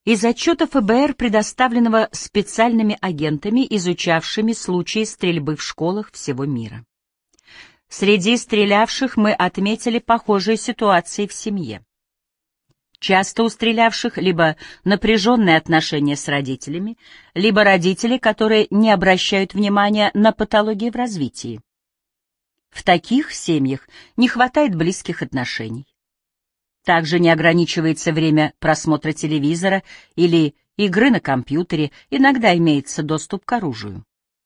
из отчета ФБР, предоставленного специальными агентами, изучавшими случаи стрельбы в школах всего мира. Среди стрелявших мы отметили похожие ситуации в семье. Часто у стрелявших либо напряженные отношения с родителями, либо родители, которые не обращают внимания на патологии в развитии. В таких семьях не хватает близких отношений. Также не ограничивается время просмотра телевизора или игры на компьютере, иногда имеется доступ к оружию.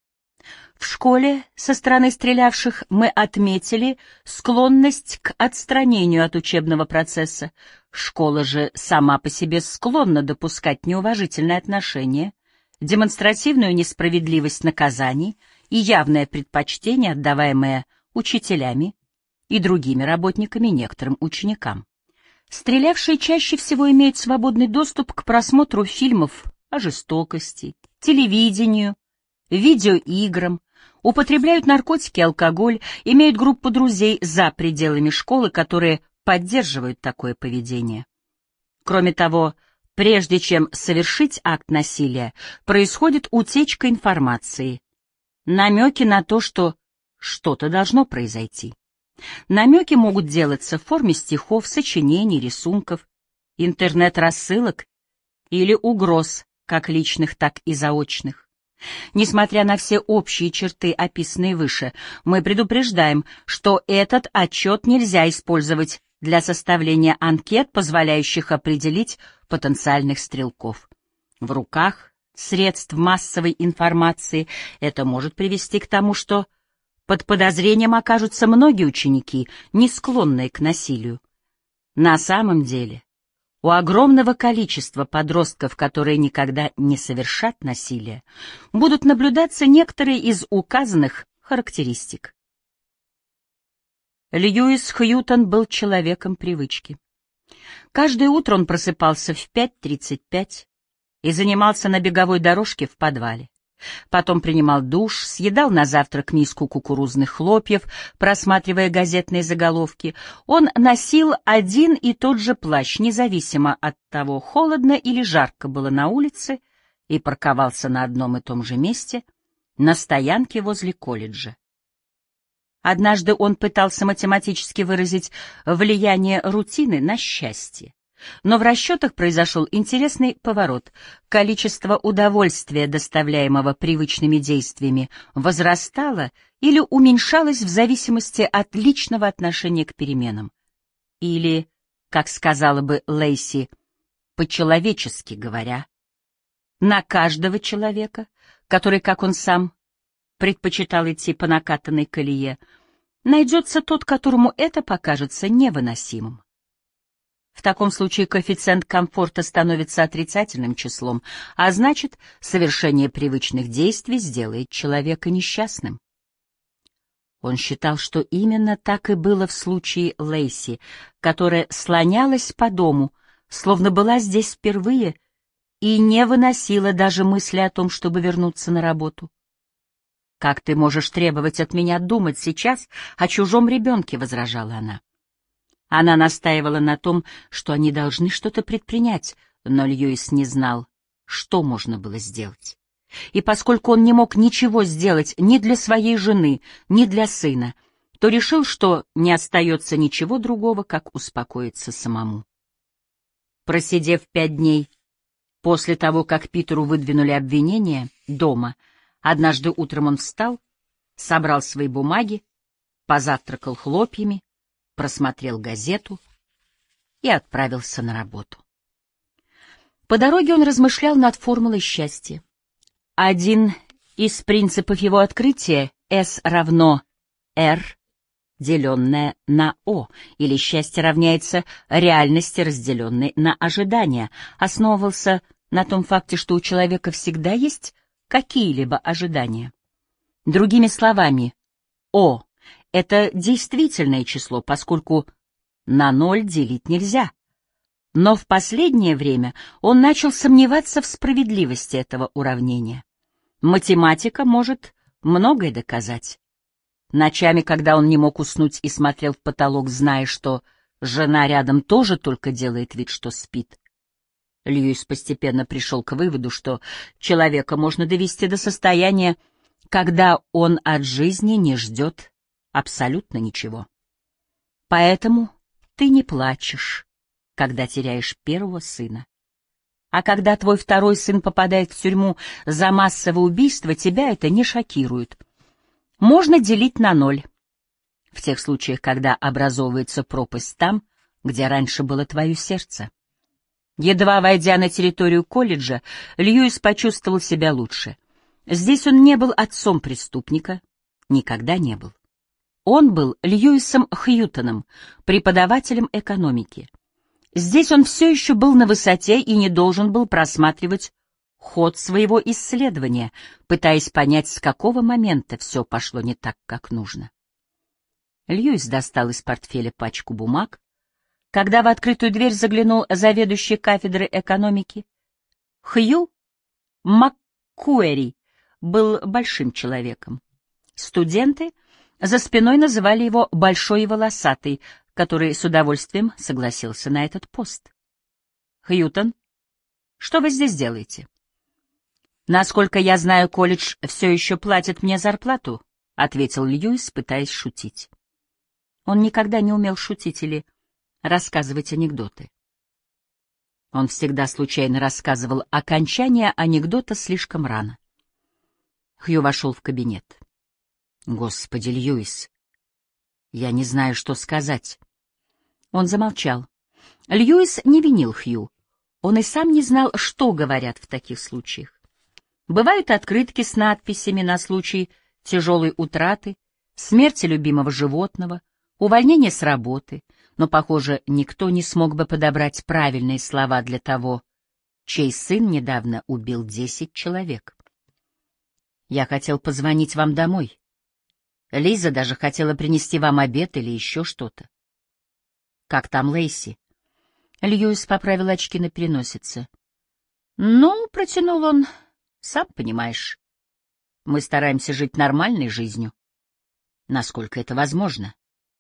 В школе со стороны стрелявших мы отметили склонность к отстранению от учебного процесса. Школа же сама по себе склонна допускать неуважительное отношение, демонстративную несправедливость наказаний и явное предпочтение, отдаваемое учителями и другими работниками некоторым ученикам. Стрелявшие чаще всего имеют свободный доступ к просмотру фильмов о жестокости, телевидению, видеоиграм, употребляют наркотики и алкоголь, имеют группу друзей за пределами школы, которые поддерживают такое поведение. Кроме того, прежде чем совершить акт насилия, происходит утечка информации, намеки на то, что что-то должно произойти. Намеки могут делаться в форме стихов, сочинений, рисунков, интернет-рассылок или угроз, как личных, так и заочных. Несмотря на все общие черты, описанные выше, мы предупреждаем, что этот отчет нельзя использовать для составления анкет, позволяющих определить потенциальных стрелков. В руках средств массовой информации это может привести к тому, что под подозрением окажутся многие ученики, не склонные к насилию. На самом деле, у огромного количества подростков, которые никогда не совершат насилие, будут наблюдаться некоторые из указанных характеристик. Льюис Хьютон был человеком привычки. Каждое утро он просыпался в 5:35 и занимался на беговой дорожке в подвале. Потом принимал душ, съедал на завтрак миску кукурузных хлопьев, просматривая газетные заголовки. Он носил один и тот же плащ, независимо от того, холодно или жарко было на улице, и парковался на одном и том же месте, на стоянке возле колледжа. Однажды он пытался математически выразить влияние рутины на счастье. Но в расчетах произошел интересный поворот. Количество удовольствия, доставляемого привычными действиями, возрастало или уменьшалось в зависимости от личного отношения к переменам. Или, как сказала бы Лейси, по-человечески говоря, на каждого человека, который, как он сам, предпочитал идти по накатанной колее, найдется тот, которому это покажется невыносимым. В таком случае коэффициент комфорта становится отрицательным числом, а значит, совершение привычных действий сделает человека несчастным. Он считал, что именно так и было в случае Лейси, которая слонялась по дому, словно была здесь впервые, и не выносила даже мысли о том, чтобы вернуться на работу. «Как ты можешь требовать от меня думать сейчас о чужом ребенке?» — возражала она. Она настаивала на том, что они должны что-то предпринять, но Льюис не знал, что можно было сделать. И поскольку он не мог ничего сделать ни для своей жены, ни для сына, то решил, что не остается ничего другого, как успокоиться самому. Просидев 5 дней после того, как Питеру выдвинули обвинение дома, однажды утром он встал, собрал свои бумаги, позавтракал хлопьями, просмотрел газету и отправился на работу. По дороге он размышлял над формулой счастья. Один из принципов его открытия — S равно R, деленное на O, или счастье равняется реальности, разделенной на ожидания, основывался на том факте, что у человека всегда есть какие-либо ожидания. Другими словами, O — это действительное число, поскольку на 0 делить нельзя. Но в последнее время он начал сомневаться в справедливости этого уравнения. Математика может многое доказать. Ночами, когда он не мог уснуть и смотрел в потолок, зная, что жена рядом тоже только делает вид, что спит, Льюис постепенно пришел к выводу, что человека можно довести до состояния, когда он от жизни не ждет абсолютно ничего. Поэтому ты не плачешь, когда теряешь первого сына. А когда твой второй сын попадает в тюрьму за массовое убийство, тебя это не шокирует. Можно делить на 0. В тех случаях, когда образовывается пропасть там, где раньше было твое сердце. Едва войдя на территорию колледжа, Льюис почувствовал себя лучше. Здесь он не был отцом преступника, никогда не был. Он был Льюисом Хьютоном, преподавателем экономики. Здесь он все еще был на высоте и не должен был просматривать ход своего исследования, пытаясь понять, с какого момента все пошло не так, как нужно. Льюис достал из портфеля пачку бумаг. Когда в открытую дверь заглянул заведующий кафедрой экономики, Хью МакКуэри был большим человеком. Студенты за спиной называли его «большой и волосатый», который с удовольствием согласился на этот пост. «Хьютон, что вы здесь делаете?» «Насколько я знаю, колледж все еще платит мне зарплату», — ответил Льюис, пытаясь шутить. Он никогда не умел шутить или рассказывать анекдоты. Он всегда случайно рассказывал окончание анекдота слишком рано. Хью вошел в кабинет. «Господи, Льюис, я не знаю, что сказать». Он замолчал. Льюис не винил Хью. Он и сам не знал, что говорят в таких случаях. Бывают открытки с надписями на случай тяжелой утраты, смерти любимого животного, увольнения с работы, но, похоже, никто не смог бы подобрать правильные слова для того, чей сын недавно убил 10 человек. «Я хотел позвонить вам домой. Лиза даже хотела принести вам обед или еще что-то. Как там Лейси?» Льюис поправил очки на переносице. «Ну, — протянул он, — сам понимаешь, мы стараемся жить нормальной жизнью, насколько это возможно».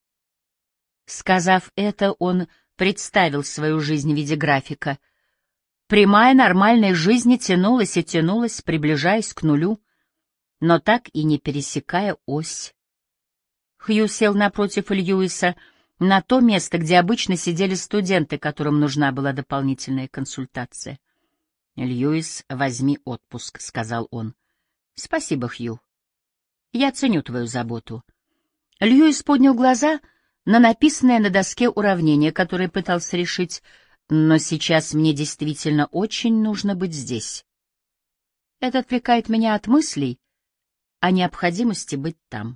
Сказав это, он представил свою жизнь в виде графика. Прямая нормальная жизнь тянулась и тянулась, приближаясь к нулю, но так и не пересекая ось. Хью сел напротив Льюиса на то место, где обычно сидели студенты, которым нужна была дополнительная консультация. «Льюис, возьми отпуск», — сказал он. «Спасибо, Хью. Я ценю твою заботу». Льюис поднял глаза на написанное на доске уравнение, которое пытался решить, но сейчас мне действительно очень нужно быть здесь. Это отвлекает меня от мыслей о необходимости быть там.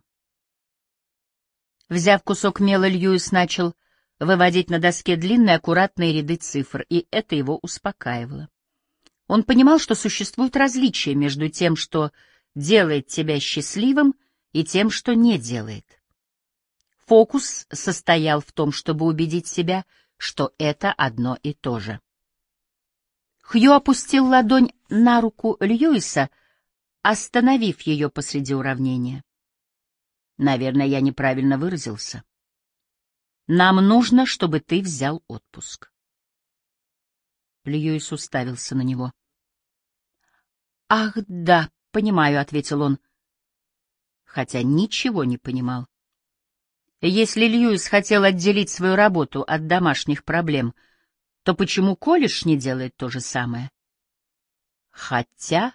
Взяв кусок мела, Льюис начал выводить на доске длинные аккуратные ряды цифр, и это его успокаивало. Он понимал, что существует различие между тем, что делает тебя счастливым, и тем, что не делает. Фокус состоял в том, чтобы убедить себя, что это одно и то же. Хью опустил ладонь на руку Льюиса, остановив ее посреди уравнения. Наверное, я неправильно выразился. Нам нужно, чтобы ты взял отпуск. Льюис уставился на него. «Ах, да, понимаю», — ответил он, хотя ничего не понимал. Если Льюис хотел отделить свою работу от домашних проблем, то почему колледж не делает то же самое? Хотя...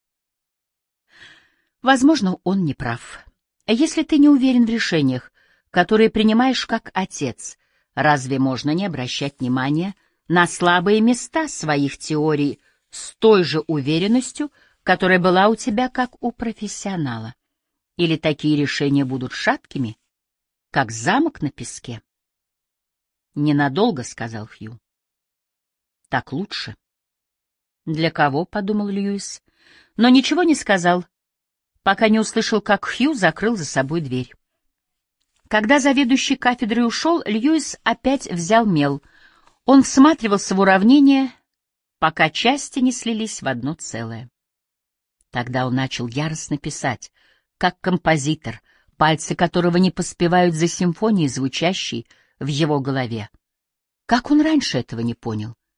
Возможно, он не прав. Если ты не уверен в решениях, которые принимаешь как отец, разве можно не обращать внимания на слабые места своих теорий с той же уверенностью, которая была у тебя как у профессионала? Или такие решения будут шаткими, как замок на песке? «Ненадолго», — сказал Хью. «Так лучше». «Для кого?» — подумал Льюис, но ничего не сказал, пока не услышал, как Хью закрыл за собой дверь. Когда заведующий кафедрой ушел, Льюис опять взял мел. Он всматривался в уравнение, пока части не слились в одно целое. Тогда он начал яростно писать, как композитор, пальцы которого не поспевают за симфонией, звучащей в его голове. Как он раньше этого не понял?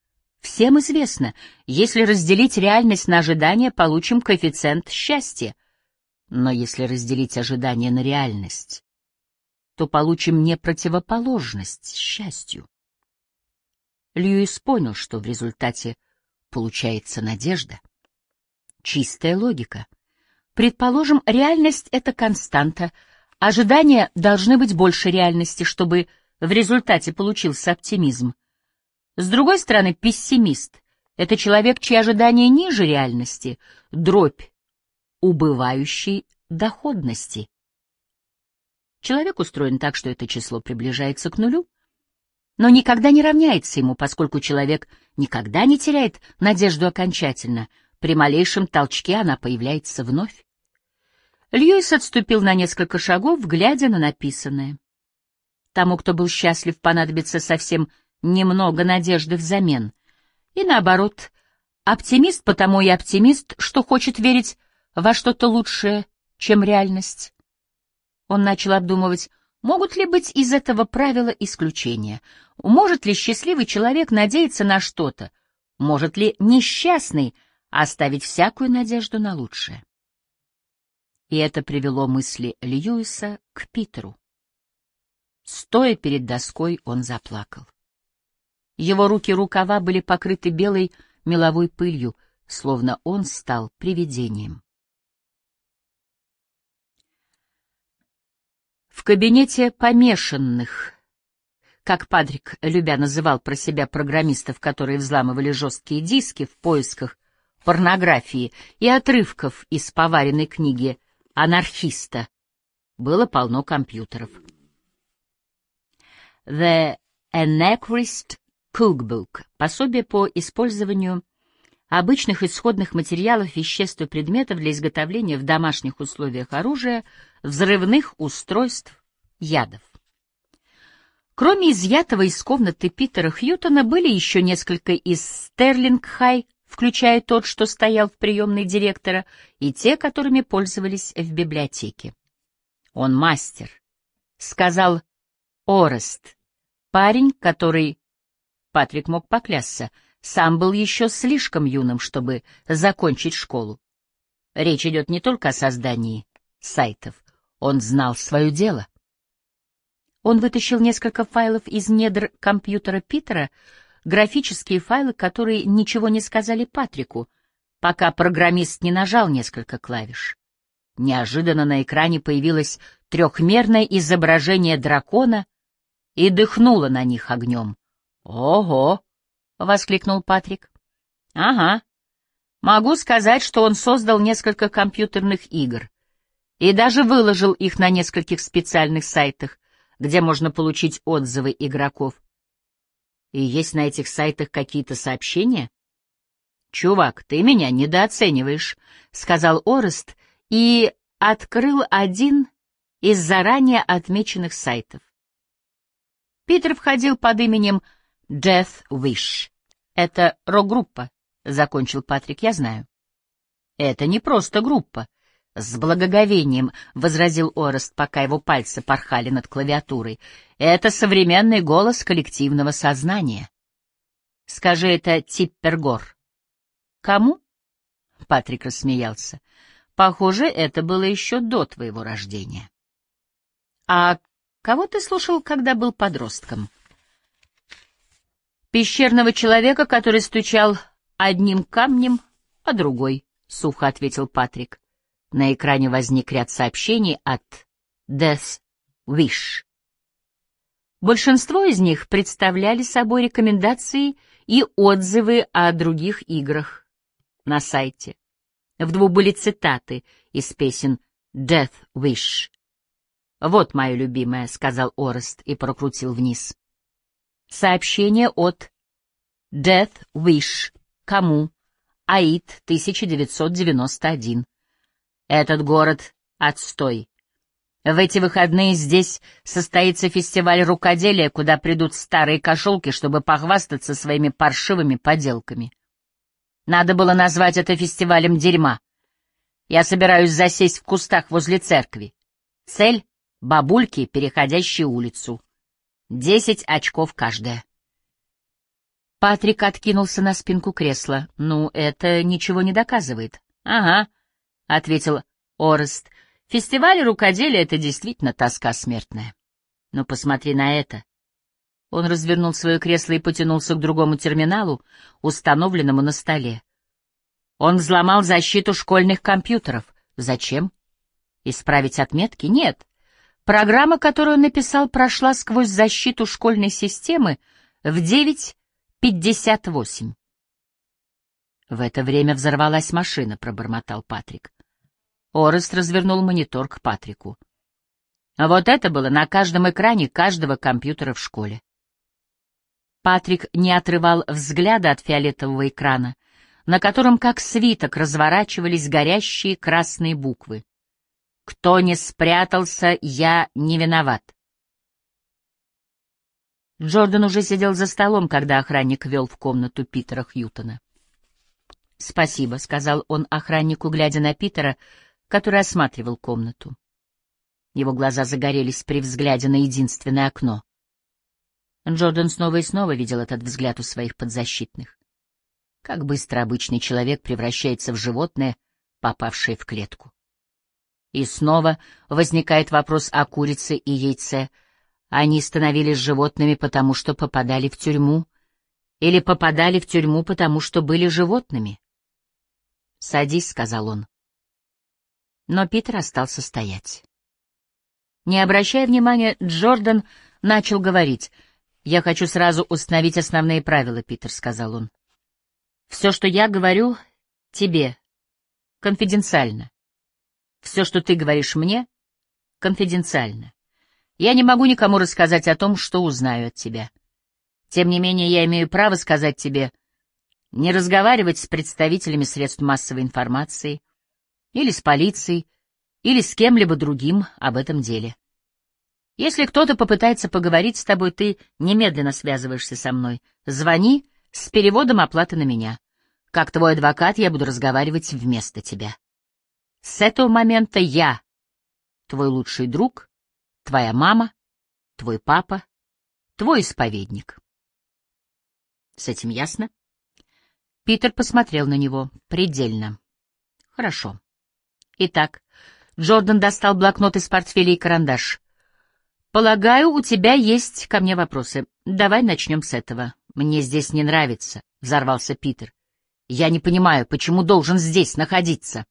Всем известно, если разделить реальность на ожидания, получим коэффициент счастья. Но если разделить ожидания на реальность, то получим не противоположность счастью. Льюис понял, что в результате получается надежда. Чистая логика. Предположим, реальность — это константа, ожидания должны быть больше реальности, чтобы в результате получился оптимизм. С другой стороны, пессимист — это человек, чьи ожидания ниже реальности, дробь убывающей доходности. Человек устроен так, что это число приближается к нулю, но никогда не равняется ему, поскольку человек никогда не теряет надежду окончательно. При малейшем толчке она появляется вновь. Льюис отступил на несколько шагов, глядя на написанное. Тому, кто был счастлив, понадобится совсем немного надежды взамен. И наоборот, оптимист потому и оптимист, что хочет верить во что-то лучшее, чем реальность. Он начал обдумывать, могут ли быть из этого правила исключения. Может ли счастливый человек надеяться на что-то? Может ли несчастный оставить всякую надежду на лучшее? И это привело мысли Льюиса к Питеру. Стоя перед доской, он заплакал. Его руки и рукава были покрыты белой меловой пылью, словно он стал привидением. В кабинете помешанных, как Патрик любя называл про себя программистов, которые взламывали жесткие диски в поисках порнографии и отрывков из поваренной книги анархиста, было полно компьютеров. The Anarchist Cookbook — пособие по использованию обычных исходных материалов, веществ и предметов для изготовления в домашних условиях оружия, взрывных устройств, ядов. Кроме изъятого из комнаты Питера Хьютона были еще несколько из Стерлинг-Хай, включая тот, что стоял в приемной директора, и те, которыми пользовались в библиотеке. «Он мастер», — сказал Орест, парень, который, Патрик мог поклясться, сам был еще слишком юным, чтобы закончить школу. Речь идет не только о создании сайтов. Он знал свое дело. Он вытащил несколько файлов из недр компьютера Питера, графические файлы, которые ничего не сказали Патрику, пока программист не нажал несколько клавиш. Неожиданно на экране появилось трехмерное изображение дракона и дыхнуло на них огнем. «Ого!» — воскликнул Патрик. «Ага. Могу сказать, что он создал несколько компьютерных игр и даже выложил их на нескольких специальных сайтах, где можно получить отзывы игроков. И есть на этих сайтах какие-то сообщения?» «Чувак, ты меня недооцениваешь», — сказал Орест и открыл один из заранее отмеченных сайтов. Питер входил под именем Death Wish. Это рок-группа, — закончил Патрик, — я знаю. Это не просто группа, — с благоговением возразил Орест, пока его пальцы порхали над клавиатурой. Это современный голос коллективного сознания. Скажи это Типпергор. Кому? Патрик рассмеялся. Похоже, это было еще до твоего рождения. А кого ты слушал, когда был подростком? Пещерного человека, который стучал одним камнем, а другой, — сухо ответил Патрик. На экране возник ряд сообщений от Death Wish. Большинство из них представляли собой рекомендации и отзывы о других играх на сайте. В двух были цитаты из песен Death Wish. «Вот моя любимая», — сказал Орест и прокрутил вниз. Сообщение от Death Wish. Кому? Аид, 1991. Этот город — отстой. В эти выходные здесь состоится фестиваль рукоделия, куда придут старые кошелки, чтобы похвастаться своими паршивыми поделками. Надо было назвать это фестивалем дерьма. Я собираюсь засесть в кустах возле церкви. Цель — бабульки, переходящие улицу. 10 очков каждая. Патрик откинулся на спинку кресла. «Ну, это ничего не доказывает». «Ага», — ответил Орест. «Фестиваль рукоделия — это действительно тоска смертная. Но посмотри на это». Он развернул свое кресло и потянулся к другому терминалу, установленному на столе. Он взломал защиту школьных компьютеров. Зачем? Исправить отметки? Нет. Программа, которую он написал, прошла сквозь защиту школьной системы в 9:58. В это время взорвалась машина, пробормотал Патрик. Орест развернул монитор к Патрику. Вот это было на каждом экране каждого компьютера в школе. Патрик не отрывал взгляда от фиолетового экрана, на котором, как свиток, разворачивались горящие красные буквы. «Кто не спрятался, я не виноват». Джордан уже сидел за столом, когда охранник вел в комнату Питера Хьютона. «Спасибо», — сказал он охраннику, глядя на Питера, который осматривал комнату. Его глаза загорелись при взгляде на единственное окно. Джордан снова и снова видел этот взгляд у своих подзащитных. Как быстро обычный человек превращается в животное, попавшее в клетку. И снова возникает вопрос о курице и яйце. Они становились животными, потому что попадали в тюрьму, или попадали в тюрьму, потому что были животными? «Садись», — сказал он. Но Питер остался стоять. Не обращая внимания, Джордан начал говорить. «Я хочу сразу установить основные правила, Питер», — сказал он. «Все, что я говорю тебе, конфиденциально. Все, что ты говоришь мне, конфиденциально. Я не могу никому рассказать о том, что узнаю от тебя. Тем не менее, я имею право сказать тебе не разговаривать с представителями средств массовой информации, или с полицией, или с кем-либо другим об этом деле. Если кто-то попытается поговорить с тобой, ты немедленно связываешься со мной. Звони с переводом оплаты на меня. Как твой адвокат я буду разговаривать вместо тебя. С этого момента я твой лучший друг, твоя мама, твой папа, твой исповедник. С этим ясно?» Питер посмотрел на него. «Предельно. Хорошо. Итак, Джордан достал блокнот из портфеля и карандаш. «Полагаю, у тебя есть ко мне вопросы. Давай начнем с этого. Мне здесь не нравится», — взорвался Питер. «Я не понимаю, почему должен здесь находиться?»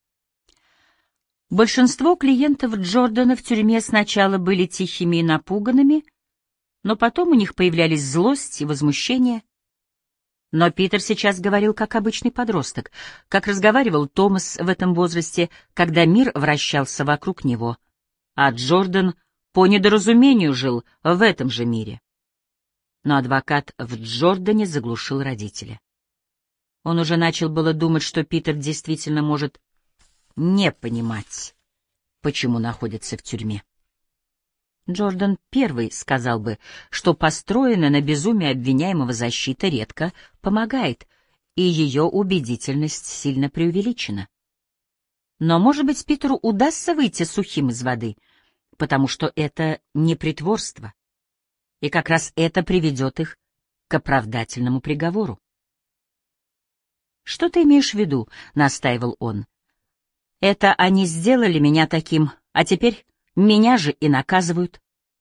Большинство клиентов Джордана в тюрьме сначала были тихими и напуганными, но потом у них появлялись злость и возмущение. Но Питер сейчас говорил как обычный подросток, как разговаривал Томас в этом возрасте, когда мир вращался вокруг него, а Джордан по недоразумению жил в этом же мире. Но адвокат в Джордане заглушил родителя. Он уже начал было думать, что Питер действительно может не понимать, почему находится в тюрьме. Джордан первый сказал бы, что построенная на безумии обвиняемого защита редко помогает, и ее убедительность сильно преувеличена. Но, может быть, Питеру удастся выйти сухим из воды, потому что это не притворство, и как раз это приведет их к оправдательному приговору. «Что ты имеешь в виду?» — настаивал он. «Это они сделали меня таким, а теперь меня же и наказывают».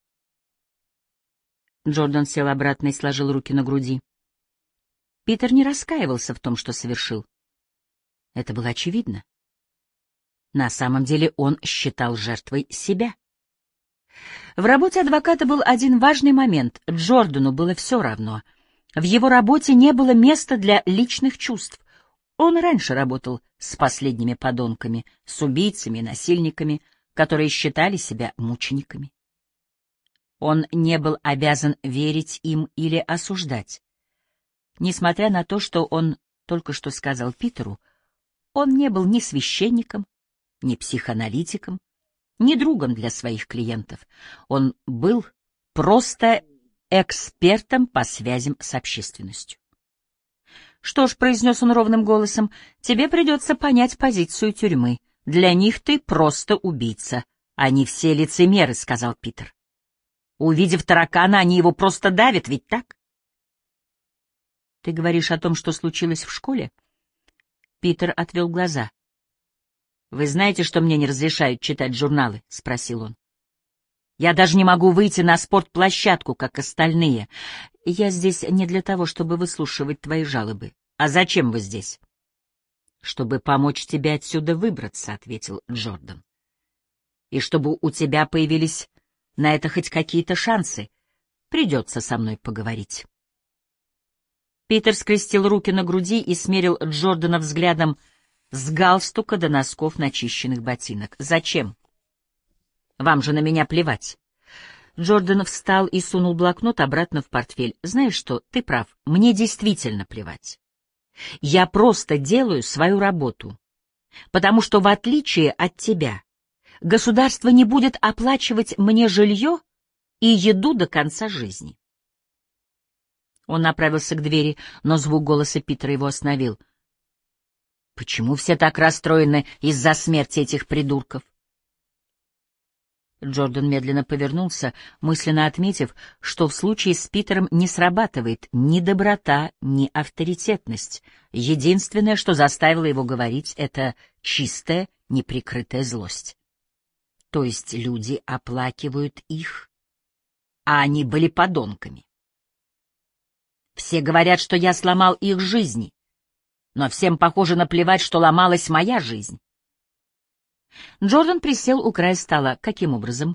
Джордан сел обратно и сложил руки на груди. Питер не раскаивался в том, что совершил. Это было очевидно. На самом деле он считал жертвой себя. В работе адвоката был один важный момент. Джордану было все равно. В его работе не было места для личных чувств. Он раньше работал с последними подонками, с убийцами и насильниками, которые считали себя мучениками. Он не был обязан верить им или осуждать. Несмотря на то, что он только что сказал Питеру, он не был ни священником, ни психоаналитиком, ни другом для своих клиентов. Он был просто экспертом по связям с общественностью. «Что ж», — произнес он ровным голосом, — «тебе придется понять позицию тюрьмы. Для них ты просто убийца. Они все лицемеры», — сказал Питер. «Увидев таракана, они его просто давят, ведь так?» Ты говоришь о том, что случилось в школе? Питер отвел глаза. «Вы знаете, что мне не разрешают читать журналы?» — спросил он. «Я даже не могу выйти на спортплощадку, как остальные. Я здесь не для того, чтобы выслушивать твои жалобы. А зачем вы здесь?» «Чтобы помочь тебе отсюда выбраться», — ответил Джордан. «И чтобы у тебя появились на это хоть какие-то шансы, придется со мной поговорить». Питер скрестил руки на груди и смерил Джордана взглядом с галстука до носков начищенных ботинок. «Зачем? Вам же на меня плевать». Джордан встал и сунул блокнот обратно в портфель. «Знаешь что, ты прав, мне действительно плевать. Я просто делаю свою работу, потому что, в отличие от тебя, государство не будет оплачивать мне жилье и еду до конца жизни». Он направился к двери, но звук голоса Питера его остановил. «Почему все так расстроены из-за смерти этих придурков?» Джордан медленно повернулся, мысленно отметив, что в случае с Питером не срабатывает ни доброта, ни авторитетность. Единственное, что заставило его говорить, — это чистая, неприкрытая злость. То есть люди оплакивают их, а они были подонками. Все говорят, что я сломал их жизни, но всем, похоже, наплевать, что ломалась моя жизнь. Джордан присел у края стола. Каким образом?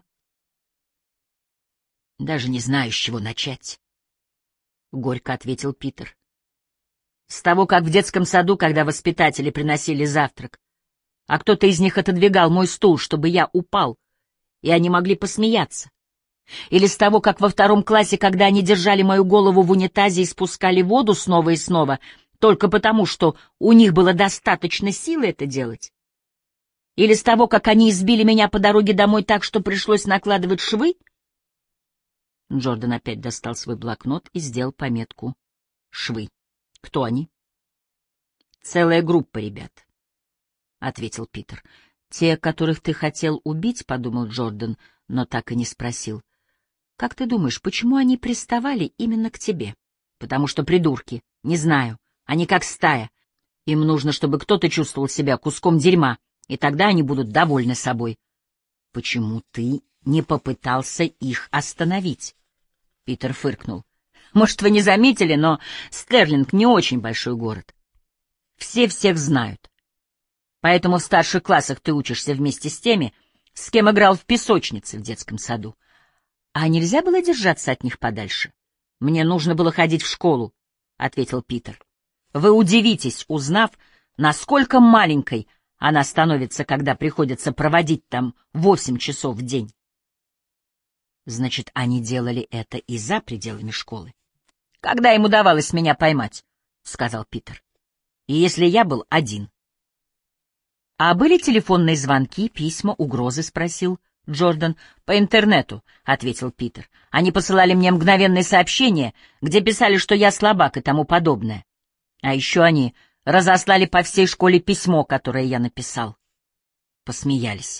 Даже не знаю, с чего начать, — горько ответил Питер. С того, как в детском саду, когда воспитатели приносили завтрак, а кто-то из них отодвигал мой стул, чтобы я упал, и они могли посмеяться. Или с того, как во 2 классе, когда они держали мою голову в унитазе и спускали воду снова и снова, только потому, что у них было достаточно силы это делать. Или с того, как они избили меня по дороге домой так, что пришлось накладывать швы. Джордан опять достал свой блокнот и сделал пометку «Швы». Кто они? Целая группа ребят, — ответил Питер. Те, которых ты хотел убить, — подумал Джордан, но так и не спросил. Как ты думаешь, почему они приставали именно к тебе? Потому что придурки. Не знаю. Они как стая. Им нужно, чтобы кто-то чувствовал себя куском дерьма, и тогда они будут довольны собой. Почему ты не попытался их остановить? Питер фыркнул. Может, вы не заметили, но Стерлинг не очень большой город. Все всех знают. Поэтому в старших классах ты учишься вместе с теми, с кем играл в песочнице в детском саду. А нельзя было держаться от них подальше? Мне нужно было ходить в школу, — ответил Питер. Вы удивитесь, узнав, насколько маленькой она становится, когда приходится проводить там 8 часов в день. Значит, они делали это и за пределами школы. Когда им удавалось меня поймать, — сказал Питер. И если я был один. А были телефонные звонки, письма, угрозы, — спросил Джордан. По интернету, — ответил Питер. Они посылали мне мгновенные сообщения, где писали, что я слабак и тому подобное. А еще они разослали по всей школе письмо, которое я написал. Посмеялись.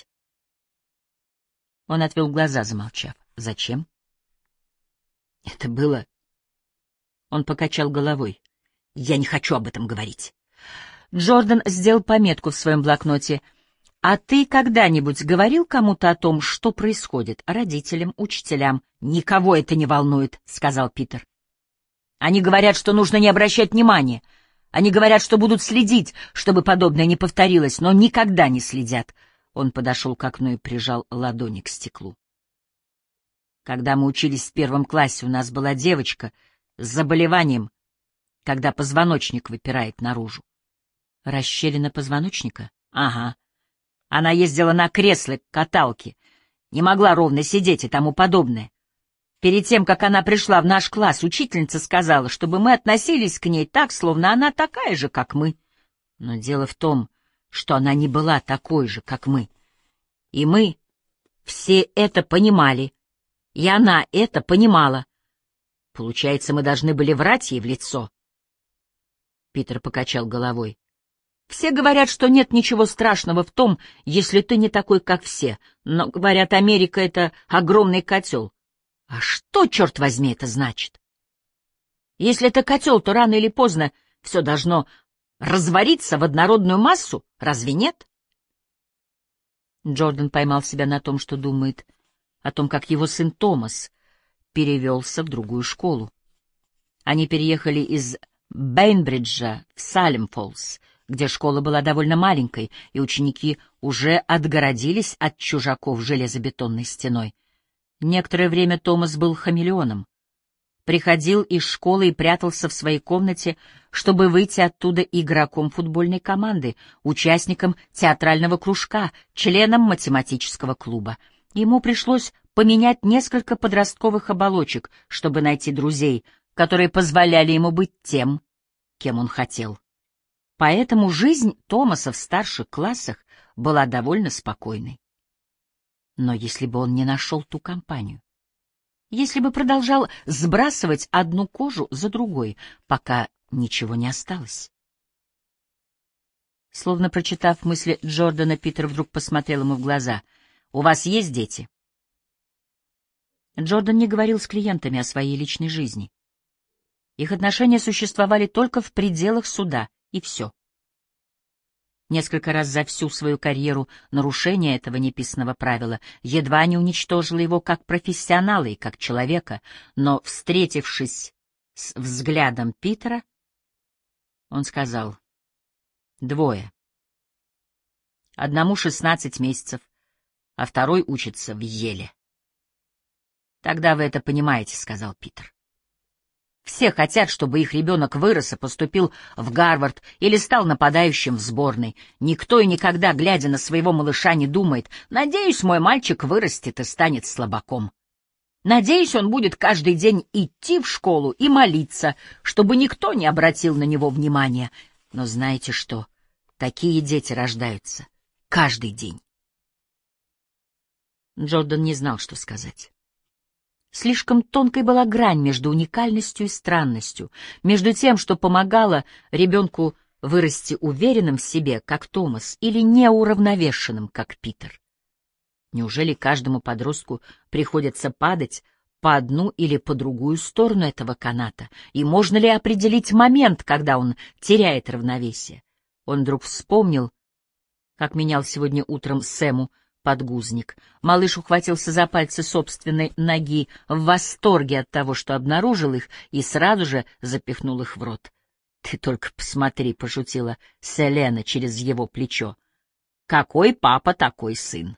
Он отвел глаза, замолчав. Зачем? Это было... Он покачал головой. Я не хочу об этом говорить. Джордан сделал пометку в своем блокноте. А ты когда-нибудь говорил кому-то о том, что происходит? Родителям, учителям? Никого это не волнует, — сказал Питер. Они говорят, что нужно не обращать внимания. Они говорят, что будут следить, чтобы подобное не повторилось, но никогда не следят. Он подошел к окну и прижал ладони к стеклу. Когда мы учились в 1 классе, у нас была девочка с заболеванием, когда позвоночник выпирает наружу. Расщелина позвоночника? Ага. Она ездила на кресле-каталке, не могла ровно сидеть и тому подобное. Перед тем, как она пришла в наш класс, учительница сказала, чтобы мы относились к ней так, словно она такая же, как мы. Но дело в том, что она не была такой же, как мы. И мы все это понимали, и она это понимала. Получается, мы должны были врать ей в лицо. Питер покачал головой. Все говорят, что нет ничего страшного в том, если ты не такой, как все. Но, говорят, Америка — это огромный котел. А что, черт возьми, это значит? Если это котел, то рано или поздно все должно развариться в однородную массу, разве нет? Джордан поймал себя на том, что думает о том, как его сын Томас перевелся в другую школу. Они переехали из Бейнбриджа в Салем-Фоллс, где школа была довольно маленькой, и ученики уже отгородились от чужаков железобетонной стеной. Некоторое время Томас был хамелеоном. Приходил из школы и прятался в своей комнате, чтобы выйти оттуда игроком футбольной команды, участником театрального кружка, членом математического клуба. Ему пришлось поменять несколько подростковых оболочек, чтобы найти друзей, которые позволяли ему быть тем, кем он хотел. Поэтому жизнь Томаса в старших классах была довольно спокойной. Но если бы он не нашел ту компанию, если бы продолжал сбрасывать одну кожу за другой, пока ничего не осталось. Словно прочитав мысли Джордана, Питер вдруг посмотрел ему в глаза. «У вас есть дети?» Джордан не говорил с клиентами о своей личной жизни. Их отношения существовали только в пределах суда, и все. Несколько раз за всю свою карьеру нарушение этого неписанного правила едва не уничтожило его как профессионала и как человека, но, встретившись с взглядом Питера, он сказал: «Двое. Одному 16 месяцев, а второй учится в Йеле». «Тогда вы это понимаете», — сказал Питер. Все хотят, чтобы их ребенок вырос и поступил в Гарвард или стал нападающим в сборной. Никто и никогда, глядя на своего малыша, не думает: «Надеюсь, мой мальчик вырастет и станет слабаком. Надеюсь, он будет каждый день идти в школу и молиться, чтобы никто не обратил на него внимания». Но знаете что? Такие дети рождаются каждый день. Джордан не знал, что сказать. Слишком тонкой была грань между уникальностью и странностью, между тем, что помогало ребенку вырасти уверенным в себе, как Томас, или неуравновешенным, как Питер. Неужели каждому подростку приходится падать по одну или по другую сторону этого каната, и можно ли определить момент, когда он теряет равновесие? Он вдруг вспомнил, как менял сегодня утром Сэму подгузник. Малыш ухватился за пальцы собственной ноги в восторге от того, что обнаружил их, и сразу же запихнул их в рот. «Ты только посмотри», — пошутила Селена через его плечо. «Какой папа, такой сын».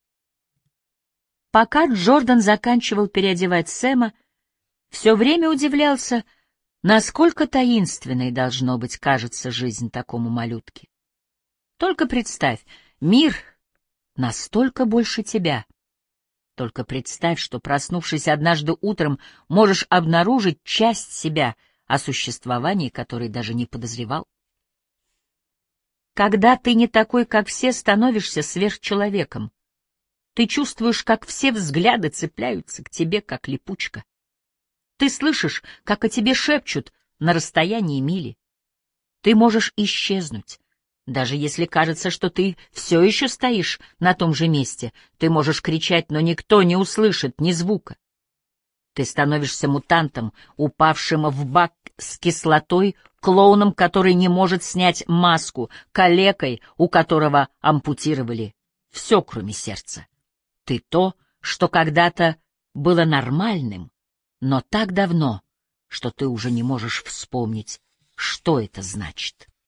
Пока Джордан заканчивал переодевать Сэма, все время удивлялся, насколько таинственной, должно быть, кажется жизнь такому малютке. Только представь, мир настолько больше тебя. Только представь, что, проснувшись однажды утром, можешь обнаружить часть себя, о существовании которой даже не подозревал. Когда ты не такой, как все, становишься сверхчеловеком. Ты чувствуешь, как все взгляды цепляются к тебе, как липучка. Ты слышишь, как о тебе шепчут на расстоянии мили. Ты можешь исчезнуть. Даже если кажется, что ты все еще стоишь на том же месте, ты можешь кричать, но никто не услышит ни звука. Ты становишься мутантом, упавшим в бак с кислотой, клоуном, который не может снять маску, калекой, у которого ампутировали все, кроме сердца. Ты то, что когда-то было нормальным, но так давно, что ты уже не можешь вспомнить, что это значит.